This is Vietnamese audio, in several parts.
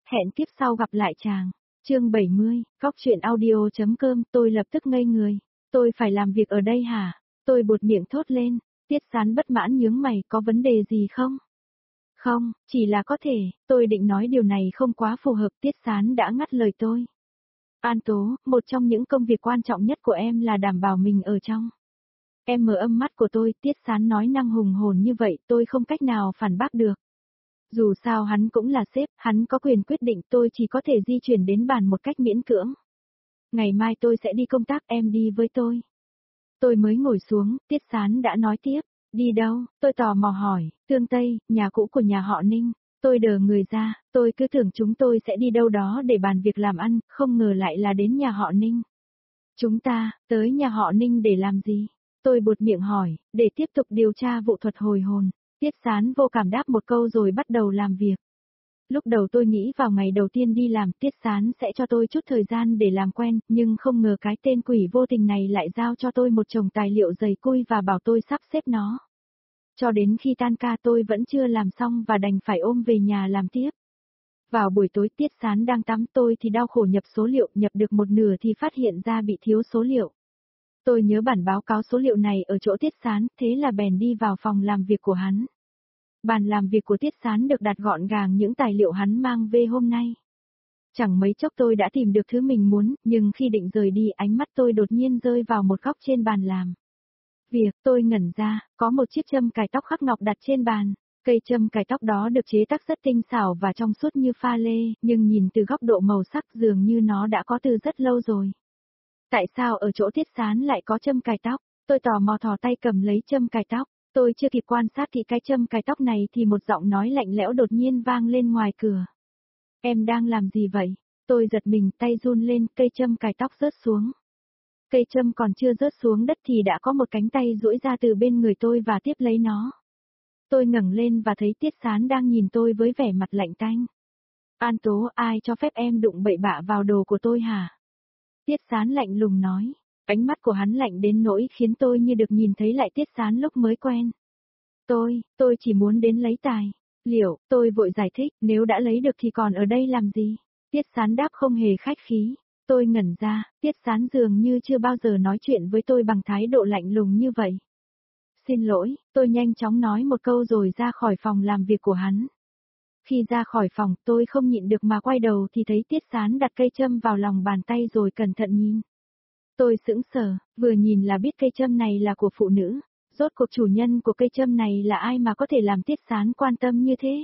Hẹn tiếp sau gặp lại chàng. Chương 70, Góc truyện audio.com. Tôi lập tức ngây người. Tôi phải làm việc ở đây hả? Tôi buột miệng thốt lên. Tiết Sán bất mãn nhướng mày, có vấn đề gì không? Không, chỉ là có thể, tôi định nói điều này không quá phù hợp. Tiết Sán đã ngắt lời tôi. An Tố, một trong những công việc quan trọng nhất của em là đảm bảo mình ở trong. Em mở âm mắt của tôi, Tiết Sán nói năng hùng hồn như vậy, tôi không cách nào phản bác được. Dù sao hắn cũng là sếp, hắn có quyền quyết định, tôi chỉ có thể di chuyển đến bàn một cách miễn cưỡng. Ngày mai tôi sẽ đi công tác, em đi với tôi. Tôi mới ngồi xuống, Tiết Sán đã nói tiếp. Đi đâu? Tôi tò mò hỏi. Tương Tây, nhà cũ của nhà họ Ninh. Tôi đờ người ra, tôi cứ tưởng chúng tôi sẽ đi đâu đó để bàn việc làm ăn, không ngờ lại là đến nhà họ Ninh. Chúng ta, tới nhà họ Ninh để làm gì? Tôi buột miệng hỏi, để tiếp tục điều tra vụ thuật hồi hồn. Tiết Sán vô cảm đáp một câu rồi bắt đầu làm việc. Lúc đầu tôi nghĩ vào ngày đầu tiên đi làm, Tiết Sán sẽ cho tôi chút thời gian để làm quen, nhưng không ngờ cái tên quỷ vô tình này lại giao cho tôi một chồng tài liệu dày cui và bảo tôi sắp xếp nó. Cho đến khi tan ca tôi vẫn chưa làm xong và đành phải ôm về nhà làm tiếp. Vào buổi tối Tiết Sán đang tắm, tôi thì đau khổ nhập số liệu, nhập được một nửa thì phát hiện ra bị thiếu số liệu. Tôi nhớ bản báo cáo số liệu này ở chỗ Tiết Sán, thế là bèn đi vào phòng làm việc của hắn. Bàn làm việc của Tiết Sán được đặt gọn gàng những tài liệu hắn mang về hôm nay. Chẳng mấy chốc tôi đã tìm được thứ mình muốn, nhưng khi định rời đi ánh mắt tôi đột nhiên rơi vào một góc trên bàn làm việc. Tôi ngẩn ra, có một chiếc châm cài tóc khắc ngọc đặt trên bàn. Cây châm cài tóc đó được chế tác rất tinh xảo và trong suốt như pha lê, nhưng nhìn từ góc độ màu sắc dường như nó đã có từ rất lâu rồi. Tại sao ở chỗ Tiết Sán lại có châm cài tóc? Tôi tò mò thò tay cầm lấy châm cài tóc. Tôi chưa kịp quan sát thì cái châm cài tóc này thì một giọng nói lạnh lẽo đột nhiên vang lên ngoài cửa. Em đang làm gì vậy? Tôi giật mình, tay run lên, cây châm cài tóc rớt xuống. Cây châm còn chưa rớt xuống đất thì đã có một cánh tay duỗi ra từ bên người tôi và tiếp lấy nó. Tôi ngẩng lên và thấy Tiết Sán đang nhìn tôi với vẻ mặt lạnh tanh. An Tố, ai cho phép em đụng bậy bạ vào đồ của tôi hả? Tiết Sán lạnh lùng nói. Ánh mắt của hắn lạnh đến nỗi khiến tôi như được nhìn thấy lại Tiết Sán lúc mới quen. Tôi chỉ muốn đến lấy tài liệu, tôi vội giải thích, nếu đã lấy được thì còn ở đây làm gì? Tiết Sán đáp không hề khách khí. Tôi ngẩn ra, Tiết Sán dường như chưa bao giờ nói chuyện với tôi bằng thái độ lạnh lùng như vậy. Xin lỗi, tôi nhanh chóng nói một câu rồi ra khỏi phòng làm việc của hắn. Khi ra khỏi phòng, tôi không nhịn được mà quay đầu thì thấy Tiết Sán đặt cây châm vào lòng bàn tay rồi cẩn thận nhìn. Tôi sững sờ, vừa nhìn là biết cây châm này là của phụ nữ. Rốt cuộc chủ nhân của cây châm này là ai mà có thể làm Tiết Sán quan tâm như thế?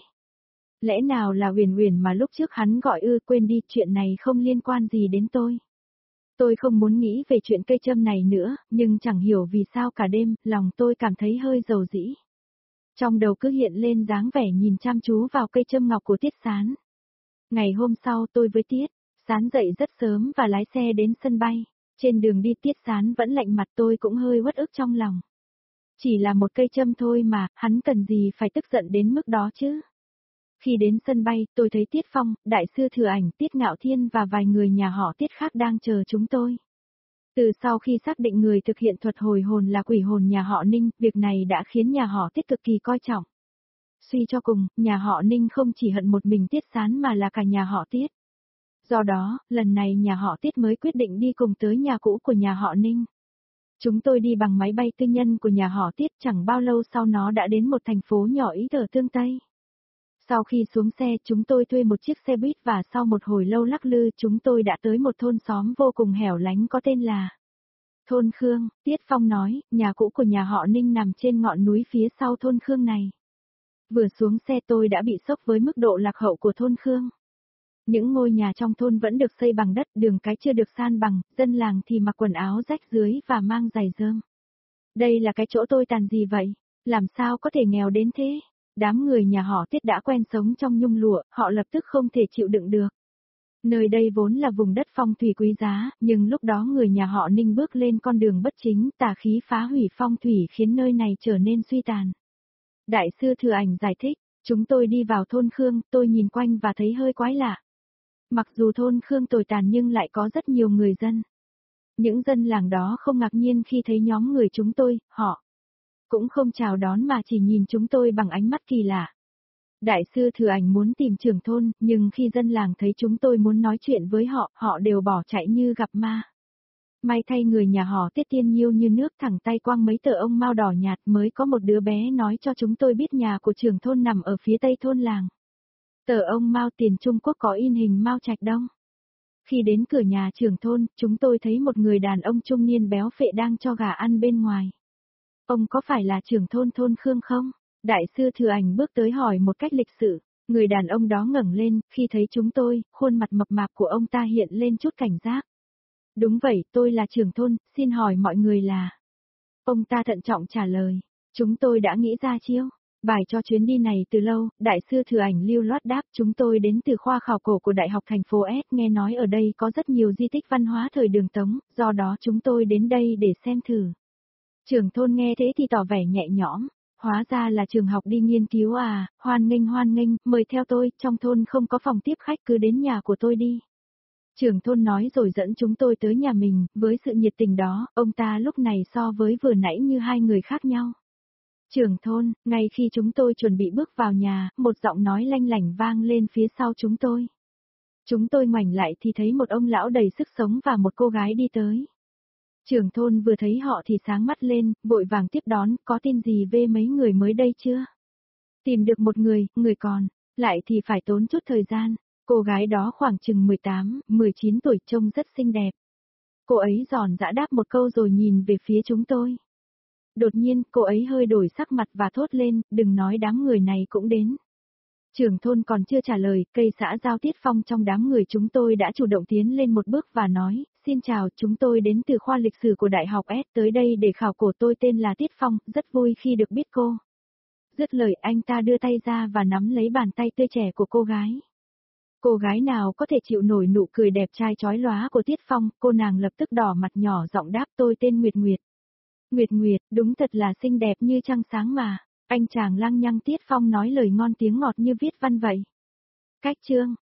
Lẽ nào là Uyển Uyển mà lúc trước hắn gọi quên đi, chuyện này không liên quan gì đến tôi. Tôi không muốn nghĩ về chuyện cây châm này nữa, nhưng chẳng hiểu vì sao cả đêm, lòng tôi cảm thấy hơi dầu dĩ. Trong đầu cứ hiện lên dáng vẻ nhìn chăm chú vào cây châm ngọc của Tiết Sán. Ngày hôm sau tôi với Tiết Sán dậy rất sớm và lái xe đến sân bay. Trên đường đi Tiết Sán vẫn lạnh mặt, tôi cũng hơi uất ức trong lòng. Chỉ là một cây châm thôi mà, hắn cần gì phải tức giận đến mức đó chứ? Khi đến sân bay, tôi thấy Tiết Phong, Đại sư Thừa Ảnh, Tiết Ngạo Thiên và vài người nhà họ Tiết khác đang chờ chúng tôi. Từ sau khi xác định người thực hiện thuật hồi hồn là quỷ hồn nhà họ Ninh, việc này đã khiến nhà họ Tiết cực kỳ coi trọng. Suy cho cùng, nhà họ Ninh không chỉ hận một mình Tiết Sán mà là cả nhà họ Tiết. Do đó, lần này nhà họ Tiết mới quyết định đi cùng tới nhà cũ của nhà họ Ninh. Chúng tôi đi bằng máy bay tư nhân của nhà họ Tiết, chẳng bao lâu sau nó đã đến một thành phố nhỏ ít ở Tương Tây. Sau khi xuống xe, chúng tôi thuê một chiếc xe buýt và sau một hồi lâu lắc lư, chúng tôi đã tới một thôn xóm vô cùng hẻo lánh có tên là Thôn Khương. Tiết Phong nói, nhà cũ của nhà họ Ninh nằm trên ngọn núi phía sau thôn Khương này. Vừa xuống xe tôi đã bị sốc với mức độ lạc hậu của thôn Khương. Những ngôi nhà trong thôn vẫn được xây bằng đất, đường cái chưa được san bằng, dân làng thì mặc quần áo rách rưới và mang giày rơm. Đây là cái chỗ tôi tàn gì vậy? Làm sao có thể nghèo đến thế? Đám người nhà họ Tiết đã quen sống trong nhung lụa, họ lập tức không thể chịu đựng được. Nơi đây vốn là vùng đất phong thủy quý giá, nhưng lúc đó người nhà họ Ninh bước lên con đường bất chính, tà khí phá hủy phong thủy khiến nơi này trở nên suy tàn. Đại sư Thừa Ảnh giải thích, chúng tôi đi vào thôn Khương, tôi nhìn quanh và thấy hơi quái lạ. Mặc dù thôn Khương tồi tàn nhưng lại có rất nhiều người dân. Những dân làng đó không ngạc nhiên khi thấy nhóm người chúng tôi, họ cũng không chào đón mà chỉ nhìn chúng tôi bằng ánh mắt kỳ lạ. Đại sư Thừa Ảnh muốn tìm trưởng thôn, nhưng khi dân làng thấy chúng tôi muốn nói chuyện với họ, họ đều bỏ chạy như gặp ma. May thay người nhà họ Tiết tiên nhiêu như nước thẳng tay quăng mấy tờ ông mao đỏ nhạt, mới có một đứa bé nói cho chúng tôi biết nhà của trưởng thôn nằm ở phía tây thôn làng. Tờ ông mao tiền Trung Quốc có in hình Mao Trạch Đông. Khi đến cửa nhà trưởng thôn, chúng tôi thấy một người đàn ông trung niên béo phệ đang cho gà ăn bên ngoài. Ông có phải là trưởng thôn thôn Khương không? Đại sư Thừa Ảnh bước tới hỏi một cách lịch sự. Người đàn ông đó ngẩng lên, khi thấy chúng tôi, khuôn mặt mập mạp của ông ta hiện lên chút cảnh giác. Đúng vậy, tôi là trưởng thôn, xin hỏi mọi người là... Ông ta thận trọng trả lời. Chúng tôi đã nghĩ ra chiêu bài cho chuyến đi này từ lâu, đại sư Thừa Ảnh lưu loát đáp, chúng tôi đến từ khoa khảo cổ của Đại học thành phố S, nghe nói ở đây có rất nhiều di tích văn hóa thời Đường Tống, do đó chúng tôi đến đây để xem thử. Trưởng thôn nghe thế thì tỏ vẻ nhẹ nhõm, hóa ra là trường học đi nghiên cứu à, hoan nghênh, mời theo tôi, trong thôn không có phòng tiếp khách cứ đến nhà của tôi đi. Trưởng thôn nói rồi dẫn chúng tôi tới nhà mình, với sự nhiệt tình đó, ông ta lúc này so với vừa nãy như hai người khác nhau. Trưởng thôn, ngay khi chúng tôi chuẩn bị bước vào nhà, một giọng nói lanh lảnh vang lên phía sau chúng tôi. Chúng tôi ngoảnh lại thì thấy một ông lão đầy sức sống và một cô gái đi tới. Trưởng thôn vừa thấy họ thì sáng mắt lên, vội vàng tiếp đón, có tin gì về mấy người mới đây chưa? Tìm được một người còn, lại thì phải tốn chút thời gian. Cô gái đó khoảng chừng 18, 19 tuổi trông rất xinh đẹp. Cô ấy giòn giã đáp một câu rồi nhìn về phía chúng tôi. Đột nhiên, cô ấy hơi đổi sắc mặt và thốt lên, đừng nói đám người này cũng đến. Trưởng thôn còn chưa trả lời, cây xã Giao Tiết Phong trong đám người chúng tôi đã chủ động tiến lên một bước và nói, xin chào, chúng tôi đến từ khoa lịch sử của Đại học S tới đây để khảo cổ, tôi tên là Tiết Phong, rất vui khi được biết cô. Dứt lời anh ta đưa tay ra và nắm lấy bàn tay tươi trẻ của cô gái. Cô gái nào có thể chịu nổi nụ cười đẹp trai chói lóa của Tiết Phong, cô nàng lập tức đỏ mặt nhỏ giọng đáp, tôi tên Nguyệt Nguyệt. Nguyệt Nguyệt, đúng thật là xinh đẹp như trăng sáng mà. Anh chàng lăng nhăng Tiết Phong nói lời ngon tiếng ngọt như viết văn vậy. Cách chương